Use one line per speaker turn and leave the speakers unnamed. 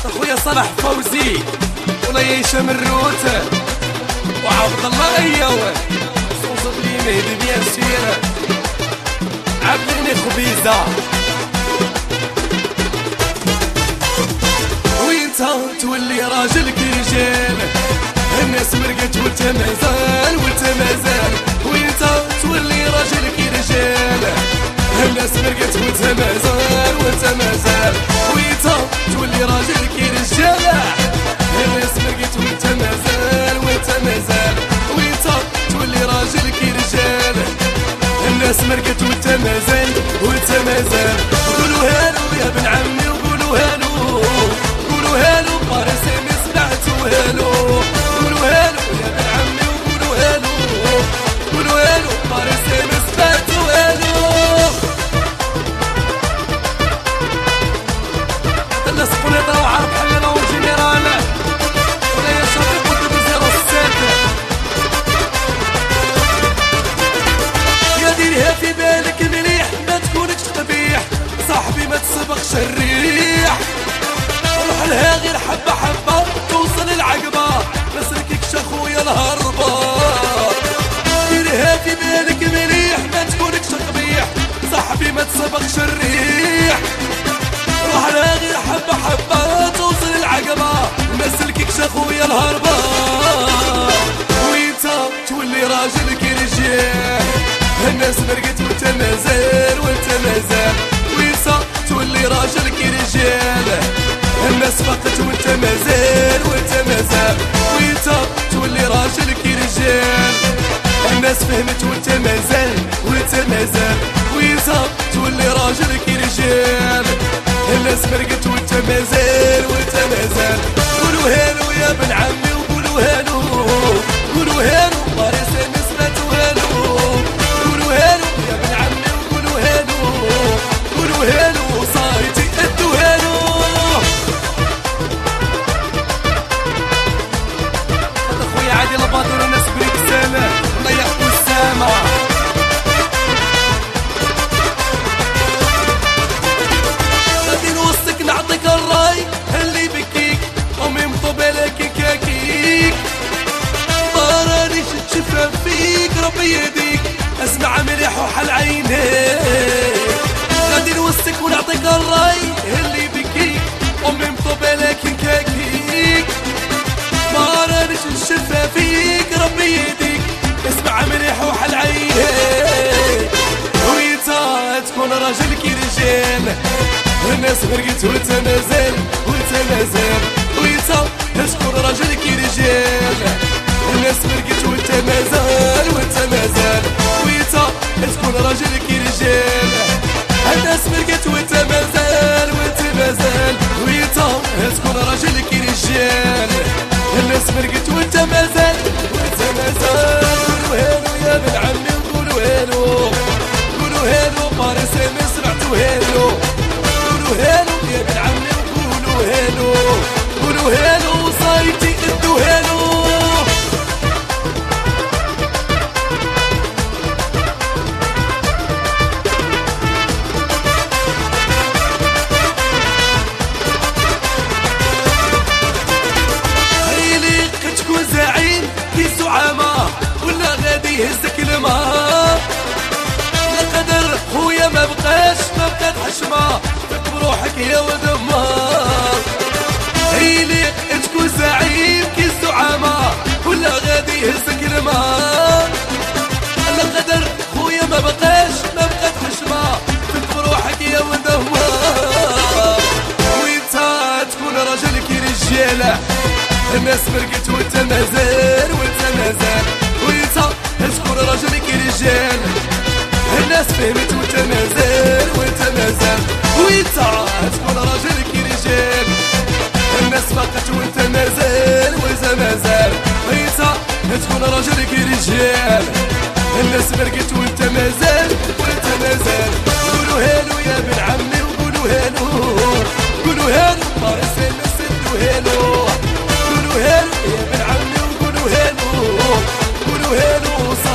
اخويا صلاح فوزي ولا هشام الروت وعبد الله ايوه صوص لي مهدي بيان سير عبدني خبيزه وانت تولي راجل كرجال الناس مرقت وانت مازال وانت تولي راجل كرجال الناس مرقت وانت مازال وانت تولي راجل كرجال الناس مرقت وانت مازال وانت تولي راجل كرجال الناس مرقت وانت مازال قولوا هالو يا ابن عمي وقولوا هالو قارسي ما سمعتوا هالو قولوا هالو يا ابن عمي وقولوا هالو قارسي ما سمعتوا هالو الناس قنيطة وعرب حلنا وجنرال ولا يا شاطئ قلت بزيرو السادة يا ديرها في بالك مليح ما تكونكش قبيح صاحبي ما تسبقش الريح روح لها غير حبة توصل العقبة ما سلككش اخويا الهربة ديرها في بالك مليح ما تكونكش قبيح صاحبي ما تسبقش الريح روح لها غير حبة توصل العقبة ما سلككش اخويا الهربة وانت تولي راجل كرجال الناس مرقت وانت مازال وانت تولي راجل كرجال الناس فقت وانت مازال وانت تولي راجل كرجال الناس فهمت وانت مازال وانت تولي راجل كرجال الناس مرقت وانت مازال قولوا هالو يا ابن عمي وقولوا هالو قارسي ما سمعتوا هالو قولوا هالو يا ابن عمي وقولوا هالو صايتي ادوا هالو هذا خويا عادي الباطل والناس بريك سامة الله يحفظ السامة غادي نوصك نعطيك الراي اللي بكيك امي مطوبالك كاكيك ما رانيش نشوفها فيك ربي يهديك اسمع مليح وحل عينيك غادي نوصك ونعطيك الراي اللي بكيك امي مطوبالك كاكيك ما رانيش نشوفها فيك ربي يهديك اسمع مليح وحل عينيك وانت تكون راجل كرجال الناس فرقت وانت مازال وانت تكون راجل كرجال الناس فرقت وانت مازال وانت تكون راجل كرجال الناس فرقت وانت مازال وانت تكون راجل كرجال الناس فرقت وانت مازال قولوا هالو يا ابن عمي وقولوا هالو قارسي ما سمعتوا هالو قولوا هالو يا ابن عمي وقولوا هالو صايتي ادوا هالو ولا غادي يهزك الماء القدر خويا ما بقات حشمة بروحك يا ولد امار هيليق تكون زعيم كي الزعامة ولا غادي يهزك الماء القدر خويا ما بقات حشمة بروحك يا ولد امار وانت تكون راجل كرجالة الناس فرقت وانت مازال وانت تكون راجل كرجال الناس فهمت وانت مازال وانت تكون راجل كرجال الناس فقت وانت مازال وانت تكون راجل كرجال الناس فرقت وانت مازال قولوا هالو يا ابن عمي وقولوا هالو قارسي ما سدوا هالو قولوا هالو يا ابن عمي وقولوا هالو